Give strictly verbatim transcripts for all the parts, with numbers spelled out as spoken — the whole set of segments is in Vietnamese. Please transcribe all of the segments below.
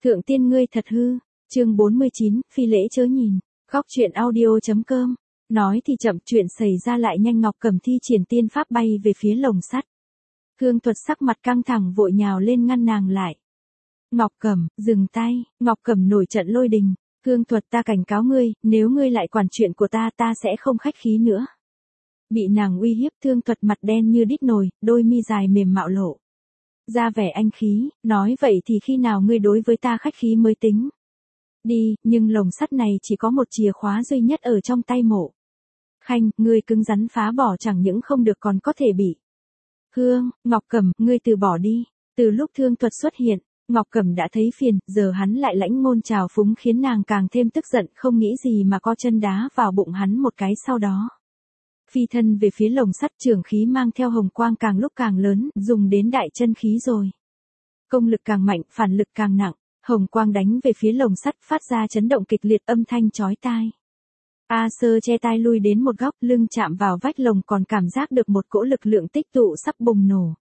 Thượng tiên ngươi thật hư, chương bốn mươi chín, phi lễ chớ nhìn, góc chuyện audio.com. Nói thì chậm, chuyện xảy ra lại nhanh. Ngọc Cẩm thi triển tiên pháp bay về phía lồng sắt. Thương Thuật sắc mặt căng thẳng vội nhào lên ngăn nàng lại. Ngọc Cẩm, dừng tay. Ngọc Cẩm nổi trận lôi đình. Thương Thuật, ta cảnh cáo ngươi, nếu ngươi lại quản chuyện của ta ta sẽ không khách khí nữa. Bị nàng uy hiếp, Thương Thuật mặt đen như đít nồi, đôi mi dài mềm mạo lộ ra vẻ anh khí, nói vậy thì khi nào ngươi đối với ta khách khí mới tính. Đi, nhưng lồng sắt này chỉ có một chìa khóa duy nhất ở trong tay Mộ Khanh, ngươi cứng rắn phá bỏ chẳng những không được còn có thể bị. Hương, Ngọc Cẩm, ngươi từ bỏ đi. Từ lúc Thương Thuật xuất hiện, Ngọc Cẩm đã thấy phiền, giờ hắn lại lãnh ngôn trào phúng khiến nàng càng thêm tức giận, không nghĩ gì mà co chân đá vào bụng hắn một cái, sau đó phi thân về phía lồng sắt, trường khí mang theo hồng quang càng lúc càng lớn, dùng đến đại chân khí rồi. Công lực càng mạnh, phản lực càng nặng, hồng quang đánh về phía lồng sắt phát ra chấn động kịch liệt, âm thanh chói tai. A Sơ che tai lui đến một góc, lưng chạm vào vách lồng còn cảm giác được một cỗ lực lượng tích tụ sắp bùng nổ.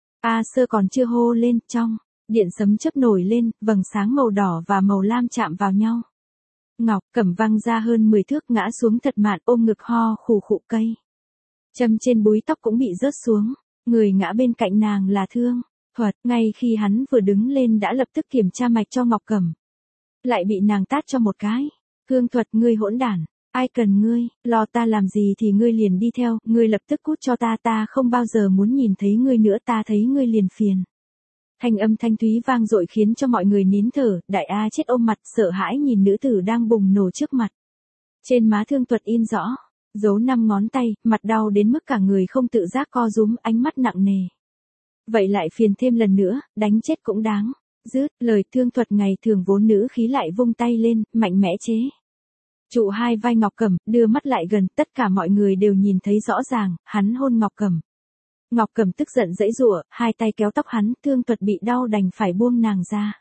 A Sơ còn chưa hô lên, trong điện sấm chớp nổi lên, vầng sáng màu đỏ và màu lam chạm vào nhau. Ngọc Cẩm văng ra hơn mười thước, ngã xuống thật mạn, ôm ngực ho khủ khụ, cây châm trên búi tóc cũng bị rớt xuống. Người ngã bên cạnh nàng là Thương Thuật, ngay khi hắn vừa đứng lên đã lập tức kiểm tra mạch cho Ngọc Cẩm, lại bị nàng tát cho một cái. Thương Thuật, ngươi hỗn đản, ai cần ngươi, lo ta làm gì thì ngươi liền đi theo, ngươi lập tức cút cho ta, ta không bao giờ muốn nhìn thấy ngươi nữa, ta thấy ngươi liền phiền. Thanh âm thanh thúy vang dội khiến cho mọi người nín thở, Đại A Chết ôm mặt sợ hãi nhìn nữ tử đang bùng nổ trước mặt. Trên má Thương Thuật in rõ dấu năm ngón tay, mặt đau đến mức cả người không tự giác co rúm, ánh mắt nặng nề. Vậy lại phiền thêm lần nữa, đánh chết cũng đáng. Dứt lời, Thương Thuật ngày thường vốn nữ khí lại vung tay lên, mạnh mẽ chế trụ hai vai Ngọc Cẩm, đưa mắt lại gần, tất cả mọi người đều nhìn thấy rõ ràng, hắn hôn Ngọc Cẩm. Ngọc Cẩm tức giận giãy giụa, hai tay kéo tóc hắn, Thương Thuật bị đau đành phải buông nàng ra.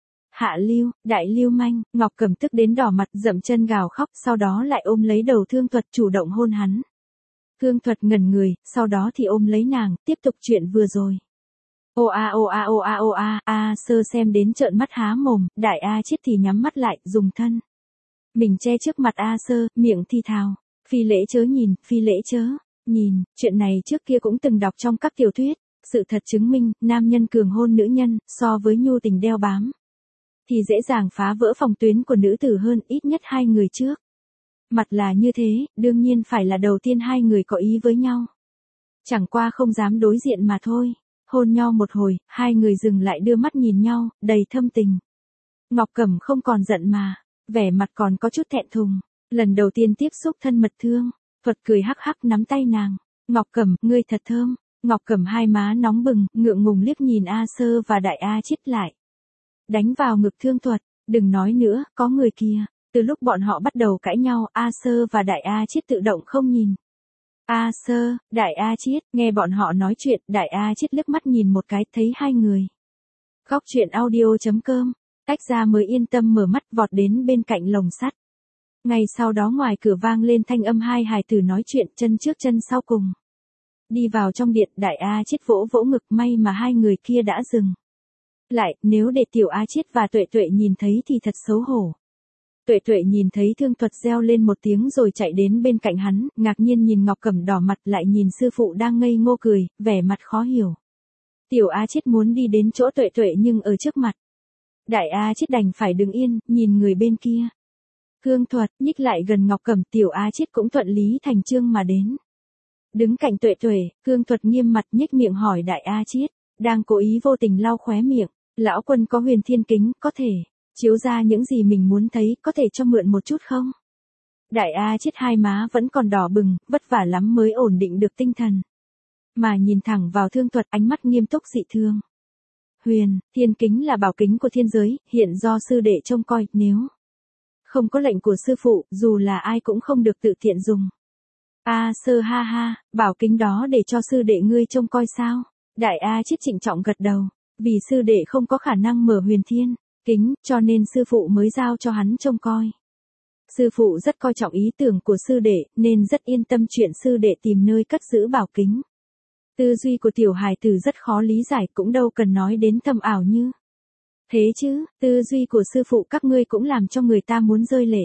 Hạ lưu, đại lưu manh, Ngọc Cẩm tức đến đỏ mặt, dậm chân gào khóc, sau đó lại ôm lấy đầu Thương Thuật chủ động hôn hắn. Thương Thuật ngẩn người, sau đó thì ôm lấy nàng, tiếp tục chuyện vừa rồi. Ô a ô a ô a ô a, A Sơ xem đến trợn mắt há mồm, Đại A Chết thì nhắm mắt lại, dùng thân mình che trước mặt A Sơ, miệng thi thào, phi lễ chớ nhìn, phi lễ chớ nhìn. Chuyện này trước kia cũng từng đọc trong các tiểu thuyết. Sự thật chứng minh, nam nhân cường hôn nữ nhân, so với nhu tình đeo bám thì dễ dàng phá vỡ phòng tuyến của nữ tử hơn, ít nhất hai người trước mặt là như thế, đương nhiên phải là đầu tiên hai người có ý với nhau. Chẳng qua không dám đối diện mà thôi. Hôn nhau một hồi, hai người dừng lại đưa mắt nhìn nhau, đầy thâm tình. Ngọc Cẩm không còn giận mà, vẻ mặt còn có chút thẹn thùng. Lần đầu tiên tiếp xúc thân mật, Thương Thuật cười hắc hắc nắm tay nàng. Ngọc Cẩm, ngươi thật thơm. Ngọc Cẩm hai má nóng bừng, ngượng ngùng liếc nhìn A Sơ và Đại A Chết lại đánh vào ngực Thương Thuật. Đừng nói nữa, có người kia. Từ lúc bọn họ bắt đầu cãi nhau, A Sơ và Đại A Chết tự động không nhìn A Sơ, Đại A Chết, nghe bọn họ nói chuyện, Đại A Chết liếc mắt nhìn một cái, thấy hai người. Góc chuyện audio.com, tách ra mới yên tâm mở mắt, vọt đến bên cạnh lồng sắt. Ngay sau đó ngoài cửa vang lên thanh âm hai hài tử nói chuyện, chân trước chân sau cùng đi vào trong điện. Đại A Chết vỗ vỗ ngực, may mà hai người kia đã dừng lại, nếu để tiểu A Chết và Tuệ Tuệ nhìn thấy thì thật xấu hổ. Tuệ Tuệ nhìn thấy Thương Thuật reo lên một tiếng rồi chạy đến bên cạnh hắn, ngạc nhiên nhìn Ngọc Cẩm đỏ mặt, lại nhìn sư phụ đang ngây ngô cười, vẻ mặt khó hiểu. Tiểu A Chết muốn đi đến chỗ Tuệ Tuệ nhưng ở trước mặt Đại A Chết đành phải đứng yên, nhìn người bên kia. Thương Thuật nhích lại gần Ngọc Cẩm, tiểu A Chết cũng thuận lý thành chương mà đến. Đứng cạnh Tuệ Tuệ, Thương Thuật nghiêm mặt nhếch miệng hỏi Đại A Chết, đang cố ý vô tình lau khóe miệng, lão quân có huyền thiên kính, có thể chiếu ra những gì mình muốn thấy, có thể cho mượn một chút không? Đại A Chết hai má vẫn còn đỏ bừng, vất vả lắm mới ổn định được tinh thần, mà nhìn thẳng vào Thương Thuật, ánh mắt nghiêm túc dị thương. Huyền thiên kính là bảo kính của thiên giới, hiện do sư đệ trông coi, nếu không có lệnh của sư phụ, dù là ai cũng không được tự tiện dùng. A Sơ ha ha, bảo kính đó để cho sư đệ ngươi trông coi sao? Đại A Chết trịnh trọng gật đầu, vì sư đệ không có khả năng mở huyền thiên kính, cho nên sư phụ mới giao cho hắn trông coi. Sư phụ rất coi trọng ý tưởng của sư đệ, nên rất yên tâm chuyện sư đệ tìm nơi cất giữ bảo kính. Tư duy của tiểu hài tử rất khó lý giải, cũng đâu cần nói đến thâm ảo như Thế chứ, tư duy của sư phụ các ngươi cũng làm cho người ta muốn rơi lệ.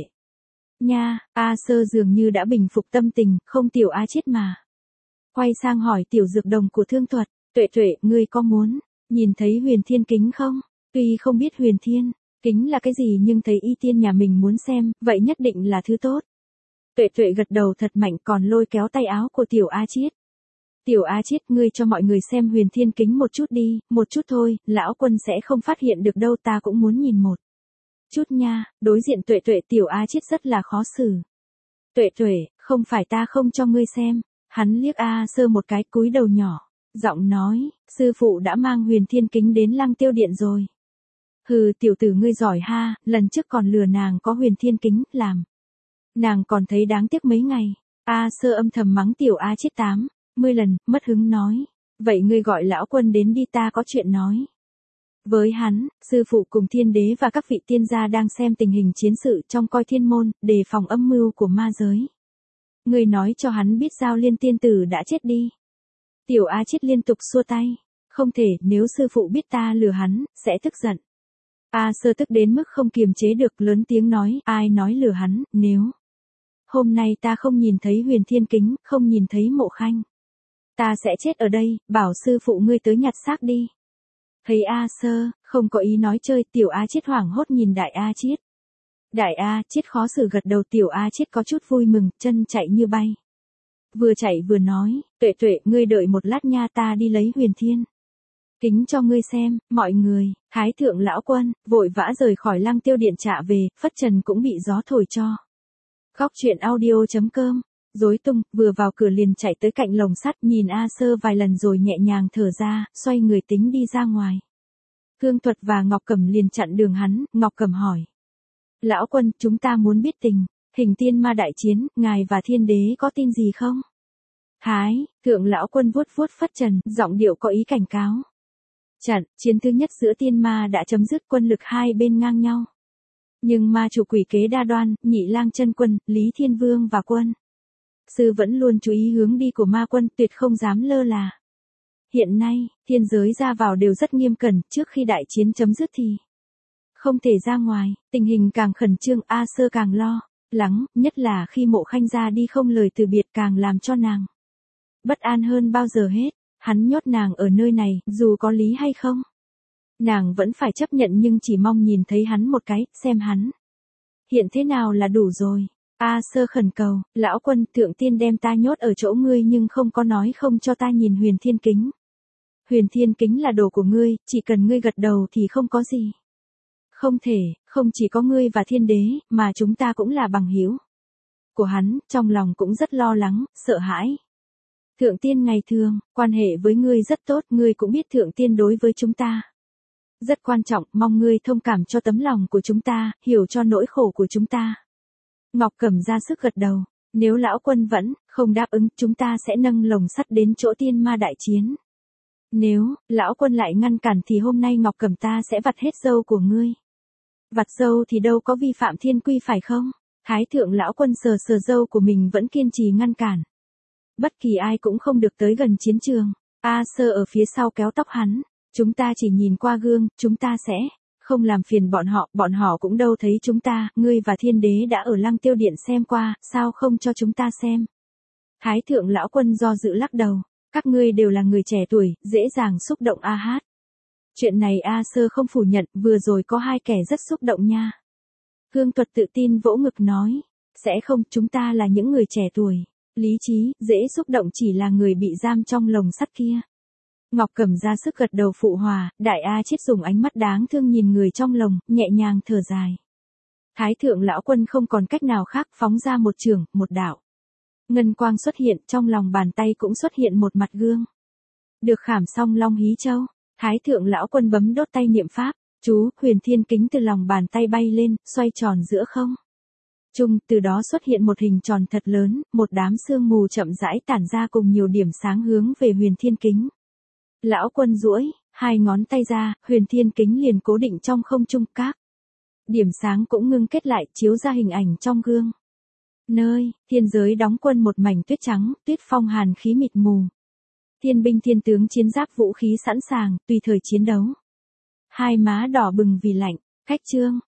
Nha, A Sơ dường như đã bình phục tâm tình, không tiểu A Chiết mà. Quay sang hỏi tiểu dược đồng của Thương Thuật, Tuệ Tuệ, ngươi có muốn nhìn thấy huyền thiên kính không? Tuy không biết huyền thiên kính là cái gì nhưng thấy y tiên nhà mình muốn xem, vậy nhất định là thứ tốt. Tuệ Tuệ gật đầu thật mạnh còn lôi kéo tay áo của tiểu A Chiết. Tiểu A Chiết, ngươi cho mọi người xem huyền thiên kính một chút đi, một chút thôi, lão quân sẽ không phát hiện được đâu, ta cũng muốn nhìn một chút nha. Đối diện Tuệ Tuệ, tiểu A Chiết rất là khó xử. Tuệ Tuệ, không phải ta không cho ngươi xem. Hắn liếc A Sơ một cái, cúi đầu nhỏ giọng nói, sư phụ đã mang huyền thiên kính đến Lăng Tiêu Điện rồi. Hừ, tiểu tử ngươi giỏi ha, lần trước còn lừa nàng có huyền thiên kính, làm nàng còn thấy đáng tiếc mấy ngày. A Sơ âm thầm mắng tiểu A Chiết tám mươi lần, mất hứng nói, vậy ngươi gọi lão quân đến đi, ta có chuyện nói với hắn. Sư phụ cùng thiên đế và các vị tiên gia đang xem tình hình chiến sự trong coi thiên môn, đề phòng âm mưu của ma giới. Ngươi nói cho hắn biết Giao Liên tiên tử đã chết đi. Tiểu A Chiết liên tục xua tay, không thể, nếu sư phụ biết ta lừa hắn, sẽ tức giận. A Sơ tức đến mức không kiềm chế được, lớn tiếng nói, ai nói lừa hắn, nếu hôm nay ta không nhìn thấy huyền thiên kính, không nhìn thấy Mộ Khanh, ta sẽ chết ở đây, bảo sư phụ ngươi tới nhặt xác đi. Thấy A Sơ không có ý nói chơi, tiểu A Chiết hoảng hốt nhìn đại A Chiết. Đại A Chiết khó xử gật đầu, tiểu A Chiết có chút vui mừng, chân chạy như bay. Vừa chạy vừa nói, Tuệ Tuệ, ngươi đợi một lát nha, ta đi lấy huyền thiên kính cho ngươi xem. Mọi người, Thái thượng lão quân vội vã rời khỏi Lăng Tiêu Điện trả về, phất trần cũng bị gió thổi cho. Góc truyện audio chấm com rối tung, vừa vào cửa liền chạy tới cạnh lồng sắt, nhìn A Sơ vài lần rồi nhẹ nhàng thở ra, xoay người tính đi ra ngoài. Thương Thuật và Ngọc Cẩm liền chặn đường hắn. Ngọc Cẩm hỏi, lão quân, chúng ta muốn biết tình hình tiên ma đại chiến, ngài và thiên đế có tin gì không? Thái thượng lão quân vuốt vuốt phất trần, giọng điệu có ý cảnh cáo. Trận chiến thứ nhất giữa tiên ma đã chấm dứt, quân lực hai bên ngang nhau. Nhưng ma chủ quỷ kế đa đoan, Nhị Lang chân quân, Lý Thiên Vương và quân sư vẫn luôn chú ý hướng đi của ma quân, tuyệt không dám lơ là. Hiện nay, thiên giới ra vào đều rất nghiêm cẩn, trước khi đại chiến chấm dứt thì không thể ra ngoài, tình hình càng khẩn trương, A Sơ càng lo lắng, nhất là khi Mộ Khanh ra đi không lời từ biệt càng làm cho nàng bất an hơn bao giờ hết. Hắn nhốt nàng ở nơi này, dù có lý hay không, nàng vẫn phải chấp nhận, nhưng chỉ mong nhìn thấy hắn một cái, xem hắn hiện thế nào là đủ rồi. A Sơ khẩn cầu, lão quân, thượng tiên đem ta nhốt ở chỗ ngươi nhưng không có nói không cho ta nhìn huyền thiên kính. Huyền thiên kính là đồ của ngươi, chỉ cần ngươi gật đầu thì không có gì không thể. Không chỉ có ngươi và thiên đế, mà chúng ta cũng là bằng hữu của hắn, trong lòng cũng rất lo lắng, sợ hãi. Thượng tiên ngày thường, quan hệ với ngươi rất tốt, ngươi cũng biết thượng tiên đối với chúng ta rất quan trọng, mong ngươi thông cảm cho tấm lòng của chúng ta, hiểu cho nỗi khổ của chúng ta. Ngọc Cẩm ra sức gật đầu, nếu lão quân vẫn không đáp ứng, chúng ta sẽ nâng lồng sắt đến chỗ tiên ma đại chiến. Nếu lão quân lại ngăn cản thì hôm nay Ngọc Cẩm ta sẽ vặt hết râu của ngươi. Vặt râu thì đâu có vi phạm thiên quy phải không? Thái thượng lão quân sờ sờ râu của mình vẫn kiên trì ngăn cản. Bất kỳ ai cũng không được tới gần chiến trường. A Sơ ở phía sau kéo tóc hắn. Chúng ta chỉ nhìn qua gương, chúng ta sẽ không làm phiền bọn họ, bọn họ cũng đâu thấy chúng ta, ngươi và thiên đế đã ở Lăng Tiêu Điện xem qua, sao không cho chúng ta xem? Thái thượng lão quân do dự lắc đầu, các ngươi đều là người trẻ tuổi, dễ dàng xúc động a hát. Chuyện này A Sơ không phủ nhận, vừa rồi có hai kẻ rất xúc động nha. Thương Thuật tự tin vỗ ngực nói, sẽ không, chúng ta là những người trẻ tuổi, lý trí, dễ xúc động chỉ là người bị giam trong lồng sắt kia. Ngọc Cẩm ra sức gật đầu phụ hòa, đại A Chiết dùng ánh mắt đáng thương nhìn người trong lồng, nhẹ nhàng thở dài. Thái thượng lão quân không còn cách nào khác, phóng ra một trường, một đạo ngân quang xuất hiện, trong lòng bàn tay cũng xuất hiện một mặt gương. Được khảm xong long hí châu, Thái thượng lão quân bấm đốt tay niệm pháp, chú, huyền thiên kính từ lòng bàn tay bay lên, xoay tròn giữa không trung, từ đó xuất hiện một hình tròn thật lớn, một đám sương mù chậm rãi tản ra cùng nhiều điểm sáng hướng về huyền thiên kính. Lão quân duỗi hai ngón tay ra, huyền thiên kính liền cố định trong không trung, các điểm sáng cũng ngưng kết lại, chiếu ra hình ảnh trong gương. Nơi thiên giới đóng quân một mảnh tuyết trắng, tuyết phong hàn khí mịt mù. Thiên binh thiên tướng chiến giáp vũ khí sẵn sàng, tùy thời chiến đấu. Hai má đỏ bừng vì lạnh, khách trương.